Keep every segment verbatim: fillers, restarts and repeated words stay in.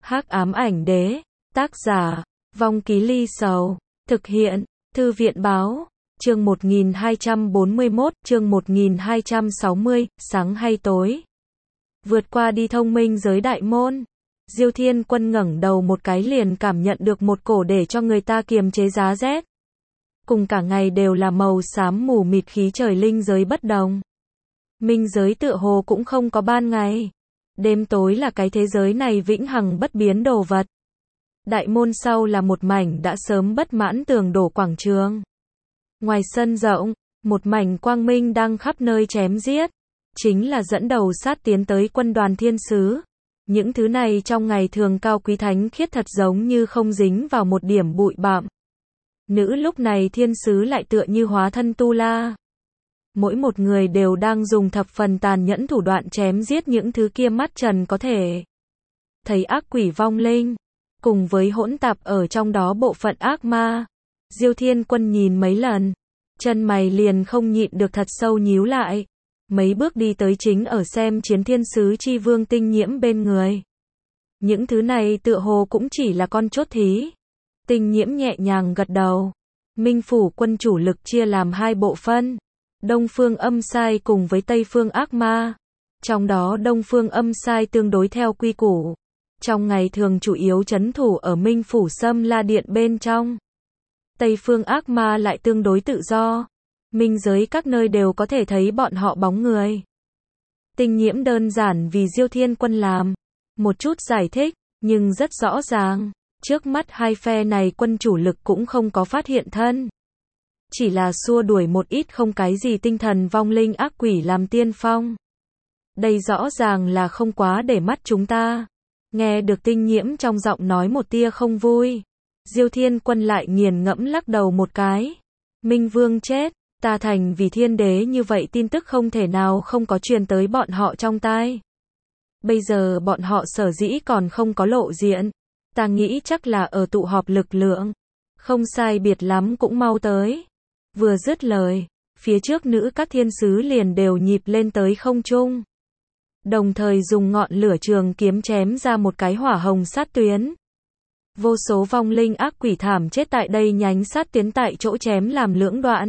Hắc ám ảnh đế, tác giả, Vong Ký Ly Sầu, thực hiện, Thư viện báo, chương một nghìn hai trăm bốn mươi mốt, chương một nghìn hai trăm sáu mươi, sáng hay tối. Vượt qua đi thông minh giới đại môn. Diêu Thiên Quân ngẩng đầu một cái liền cảm nhận được một cổ để cho người ta kiềm chế giá rét. Cùng cả ngày đều là màu xám mù mịt khí trời linh giới bất đồng. Minh giới tựa hồ cũng không có ban ngày. Đêm tối là cái thế giới này vĩnh hằng bất biến đồ vật. Đại môn sau là một mảnh đã sớm bất mãn tường đổ quảng trường. Ngoài sân rộng, một mảnh quang minh đang khắp nơi chém giết. Chính là dẫn đầu sát tiến tới quân đoàn thiên sứ. Những thứ này trong ngày thường cao quý thánh khiết thật giống như không dính vào một điểm bụi bặm. Nữ lúc này thiên sứ lại tựa như hóa thân tu la. Mỗi một người đều đang dùng thập phần tàn nhẫn thủ đoạn chém giết những thứ kia mắt trần có thể thấy ác quỷ vong linh, cùng với hỗn tạp ở trong đó bộ phận ác ma. Diêu Thiên Quân nhìn mấy lần, chân mày liền không nhịn được thật sâu nhíu lại. Mấy bước đi tới chính ở xem chiến thiên sứ chi vương Tinh Nhiễm bên người. Những thứ này tựa hồ cũng chỉ là con chốt thí. Tinh Nhiễm nhẹ nhàng gật đầu. Minh phủ quân chủ lực chia làm hai bộ phân. Đông phương âm sai cùng với Tây phương ác ma. Trong đó Đông phương âm sai tương đối theo quy củ. Trong ngày thường chủ yếu trấn thủ ở Minh phủ Sâm La Điện bên trong. Tây phương ác ma lại tương đối tự do. Minh giới các nơi đều có thể thấy bọn họ bóng người. Tinh Nhiễm đơn giản vì Diêu Thiên Quân làm một chút giải thích, nhưng rất rõ ràng, trước mắt hai phe này quân chủ lực cũng không có phát hiện thân. Chỉ là xua đuổi một ít không cái gì tinh thần vong linh ác quỷ làm tiên phong. Đây rõ ràng là không quá để mắt chúng ta. Nghe được Tinh Nhiễm trong giọng nói một tia không vui. Diêu Thiên Quân lại nghiền ngẫm lắc đầu một cái. Minh Vương chết, ta thành vì thiên đế như vậy tin tức không thể nào không có truyền tới bọn họ trong tai. Bây giờ bọn họ sở dĩ còn không có lộ diện. Ta nghĩ chắc là ở tụ họp lực lượng. Không sai biệt lắm cũng mau tới. Vừa dứt lời, phía trước nữ các thiên sứ liền đều nhịp lên tới không trung. Đồng thời dùng ngọn lửa trường kiếm chém ra một cái hỏa hồng sát tuyến. Vô số vong linh ác quỷ thảm chết tại đây nhánh sát tiến tại chỗ chém làm lưỡng đoạn.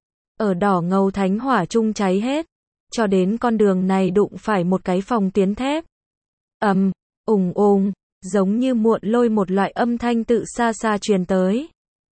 Ở đỏ ngầu thánh hỏa chung cháy hết. Cho đến con đường này đụng phải một cái phòng tiến thép. Ầm, ùng ùng, giống như muộn lôi một loại âm thanh tự xa xa truyền tới.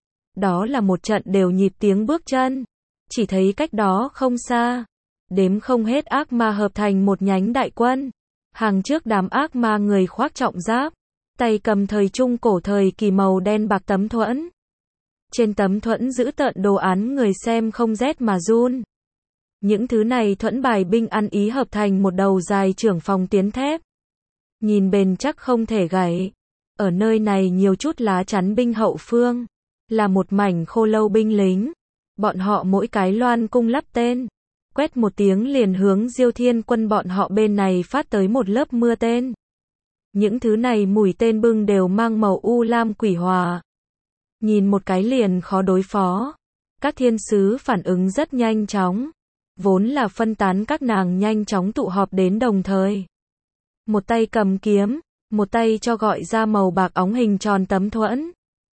Đó là một trận đều nhịp tiếng bước chân. Chỉ thấy cách đó không xa. Đếm không hết ác ma hợp thành một nhánh đại quân. Hàng trước đám ác ma người khoác trọng giáp. Tay cầm thời trung cổ thời kỳ màu đen bạc tấm thuẫn. Trên tấm thuẫn giữ tợn đồ án người xem không rét mà run. Những thứ này thuẫn bài binh ăn ý hợp thành một đầu dài trưởng phòng tiến thép. Nhìn bền chắc không thể gãy. Ở nơi này nhiều chút lá chắn binh hậu phương. Là một mảnh khô lâu binh lính. Bọn họ mỗi cái loan cung lắp tên. Quét một tiếng liền hướng Diêu Thiên Quân bọn họ bên này phát tới một lớp mưa tên. Những thứ này mũi tên bưng đều mang màu u lam quỷ hỏa. Nhìn một cái liền khó đối phó. Các thiên sứ phản ứng rất nhanh chóng. Vốn là phân tán các nàng nhanh chóng tụ họp đến đồng thời. Một tay cầm kiếm, một tay cho gọi ra màu bạc óng hình tròn tấm thuẫn.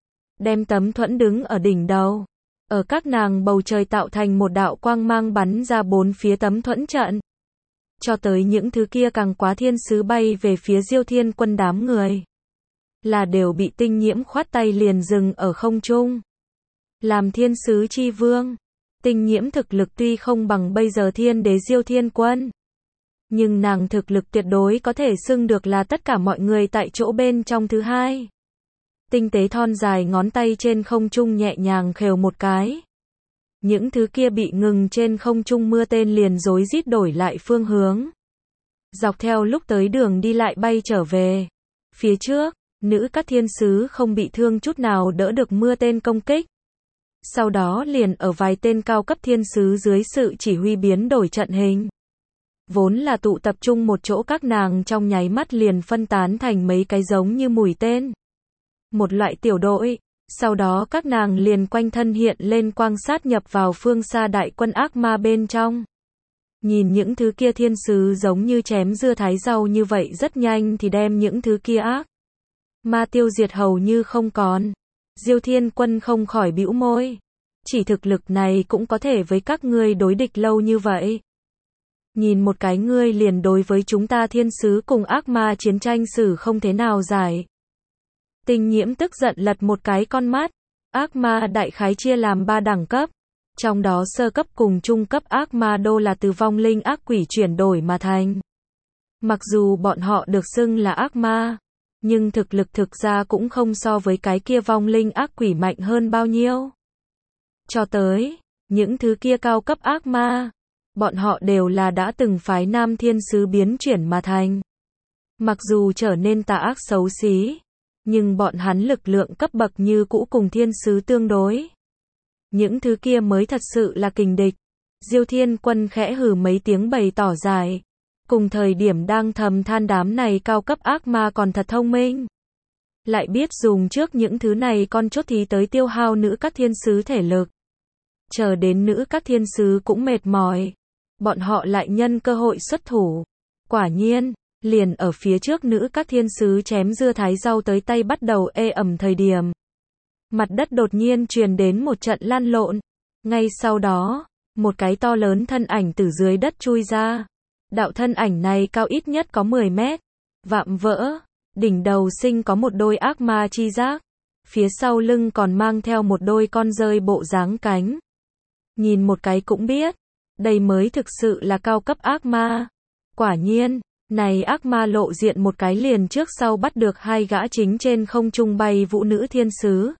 Đem tấm thuẫn đứng ở đỉnh đầu. Ở các nàng bầu trời tạo thành một đạo quang mang bắn ra bốn phía tấm thuẫn trận. Cho tới những thứ kia càng quá thiên sứ bay về phía Diêu Thiên Quân đám người. Là đều bị Tinh Nhiễm khoát tay liền dừng ở không trung. Làm thiên sứ chi vương. Tinh Nhiễm thực lực tuy không bằng bây giờ thiên đế Diêu Thiên Quân. Nhưng nàng thực lực tuyệt đối có thể xưng được là tất cả mọi người tại chỗ bên trong thứ hai. Tinh tế thon dài ngón tay trên không trung nhẹ nhàng khều một cái. Những thứ kia bị ngừng trên không trung mưa tên liền rối rít đổi lại phương hướng. Dọc theo lúc tới đường đi lại bay trở về. Phía trước, nữ các thiên sứ không bị thương chút nào đỡ được mưa tên công kích. Sau đó liền ở vài tên cao cấp thiên sứ dưới sự chỉ huy biến đổi trận hình. Vốn là tụ tập trung một chỗ các nàng trong nháy mắt liền phân tán thành mấy cái giống như mũi tên. Một loại tiểu đội. Sau đó các nàng liền quanh thân hiện lên quang sát nhập vào phương xa đại quân ác ma bên trong. Nhìn những thứ kia thiên sứ giống như chém dưa thái rau như vậy rất nhanh thì đem những thứ kia ác ma tiêu diệt hầu như không còn. Diêu Thiên Quân không khỏi bĩu môi. Chỉ thực lực này cũng có thể với các ngươi đối địch lâu như vậy. Nhìn một cái ngươi liền đối với chúng ta thiên sứ cùng ác ma chiến tranh xử không thế nào giải. Tinh Nhiễm tức giận lật một cái con mắt. Ác ma đại khái chia làm ba đẳng cấp. Trong đó sơ cấp cùng trung cấp ác ma đô là từ vong linh ác quỷ chuyển đổi mà thành. Mặc dù bọn họ được xưng là ác ma, nhưng thực lực thực ra cũng không so với cái kia vong linh ác quỷ mạnh hơn bao nhiêu. Cho tới, những thứ kia cao cấp ác ma, bọn họ đều là đã từng phái nam thiên sứ biến chuyển mà thành. Mặc dù trở nên tà ác xấu xí, nhưng bọn hắn lực lượng cấp bậc như cũ cùng thiên sứ tương đối. Những thứ kia mới thật sự là kình địch. Diêu Thiên Quân khẽ hừ mấy tiếng bày tỏ giải. Cùng thời điểm đang thầm than đám này cao cấp ác ma còn thật thông minh. Lại biết dùng trước những thứ này con chốt thì tới tiêu hao nữ các thiên sứ thể lực. Chờ đến nữ các thiên sứ cũng mệt mỏi. Bọn họ lại nhân cơ hội xuất thủ. Quả nhiên, liền ở phía trước nữ các thiên sứ chém dưa thái rau tới tay bắt đầu ê ẩm thời điểm. Mặt đất đột nhiên truyền đến một trận lăn lộn. Ngay sau đó, một cái to lớn thân ảnh từ dưới đất chui ra. Đạo thân ảnh này cao ít nhất có mười mét. Vạm vỡ, đỉnh đầu sinh có một đôi ác ma chi giác. Phía sau lưng còn mang theo một đôi con rơi bộ dáng cánh. Nhìn một cái cũng biết, đây mới thực sự là cao cấp ác ma. Quả nhiên, này ác ma lộ diện một cái liền trước sau bắt được hai gã chính trên không trung bay vũ nữ thiên sứ.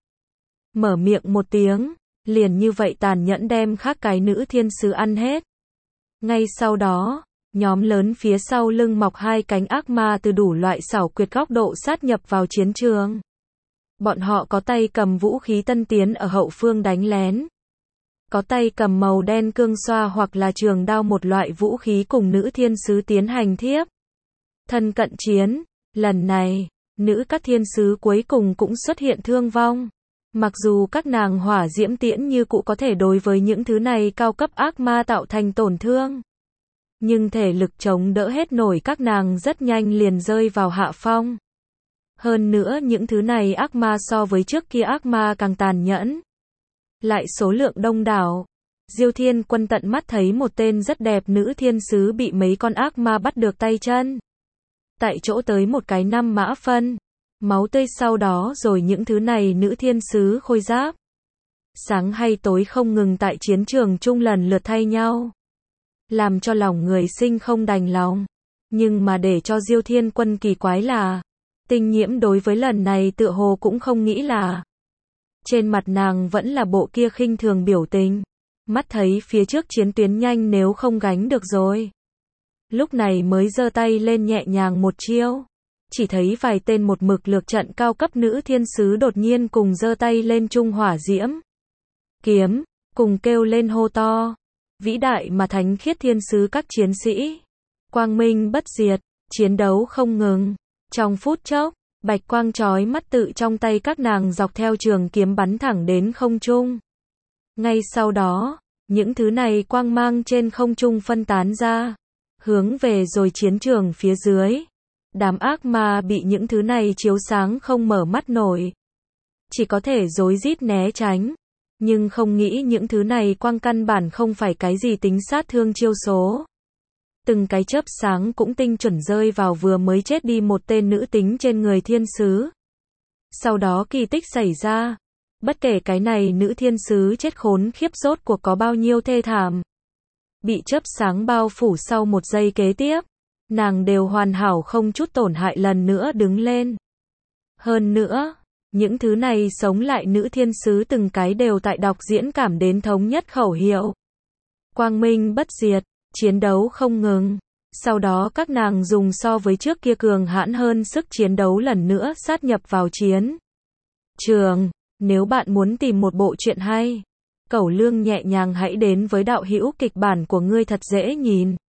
Mở miệng một tiếng, liền như vậy tàn nhẫn đem khác cái nữ thiên sứ ăn hết. Ngay sau đó, nhóm lớn phía sau lưng mọc hai cánh ác ma từ đủ loại xảo quyệt góc độ sát nhập vào chiến trường. Bọn họ có tay cầm vũ khí tân tiến ở hậu phương đánh lén. Có tay cầm màu đen cương xoa hoặc là trường đao một loại vũ khí cùng nữ thiên sứ tiến hành thiếp. Thân cận chiến, lần này, nữ các thiên sứ cuối cùng cũng xuất hiện thương vong. Mặc dù các nàng hỏa diễm tiễn như cũ có thể đối với những thứ này cao cấp ác ma tạo thành tổn thương. Nhưng thể lực chống đỡ hết nổi các nàng rất nhanh liền rơi vào hạ phong. Hơn nữa những thứ này ác ma so với trước kia ác ma càng tàn nhẫn. Lại số lượng đông đảo. Diêu Thiên Quân tận mắt thấy một tên rất đẹp nữ thiên sứ bị mấy con ác ma bắt được tay chân. Tại chỗ tới một cái năm mã phân. Máu tươi sau đó rồi những thứ này nữ thiên sứ khôi giáp. Sáng hay tối không ngừng tại chiến trường chung lần lượt thay nhau. Làm cho lòng người sinh không đành lòng. Nhưng mà để cho Diêu Thiên Quân kỳ quái là, Tinh Nhiễm đối với lần này tựa hồ cũng không nghĩ là. Trên mặt nàng vẫn là bộ kia khinh thường biểu tình. Mắt thấy phía trước chiến tuyến nhanh nếu không gánh được rồi. Lúc này mới giơ tay lên nhẹ nhàng một chiêu. Chỉ thấy vài tên một mực lược trận cao cấp nữ thiên sứ đột nhiên cùng giơ tay lên trung hỏa diễm. Kiếm, cùng kêu lên hô to. Vĩ đại mà thánh khiết thiên sứ các chiến sĩ. Quang minh bất diệt, chiến đấu không ngừng. Trong phút chốc, bạch quang chói mắt tự trong tay các nàng dọc theo trường kiếm bắn thẳng đến không trung. Ngay sau đó, những thứ này quang mang trên không trung phân tán ra. Hướng về rồi chiến trường phía dưới. Đám ác ma bị những thứ này chiếu sáng không mở mắt nổi. Chỉ có thể rối rít né tránh. Nhưng không nghĩ những thứ này quang căn bản không phải cái gì tính sát thương chiêu số. Từng cái chớp sáng cũng tinh chuẩn rơi vào vừa mới chết đi một tên nữ tính trên người thiên sứ. Sau đó kỳ tích xảy ra. Bất kể cái này nữ thiên sứ chết khốn khiếp rốt cuộc có bao nhiêu thê thảm. Bị chớp sáng bao phủ sau một giây kế tiếp. Nàng đều hoàn hảo không chút tổn hại lần nữa đứng lên. Hơn nữa, những thứ này sống lại nữ thiên sứ từng cái đều tại đọc diễn cảm đến thống nhất khẩu hiệu. Quang minh bất diệt, chiến đấu không ngừng. Sau đó các nàng dùng so với trước kia cường hãn hơn sức chiến đấu lần nữa sát nhập vào chiến trường. Nếu bạn muốn tìm một bộ truyện hay, Cẩu Lương nhẹ nhàng hãy đến với đạo hữu kịch bản của ngươi thật dễ nhìn.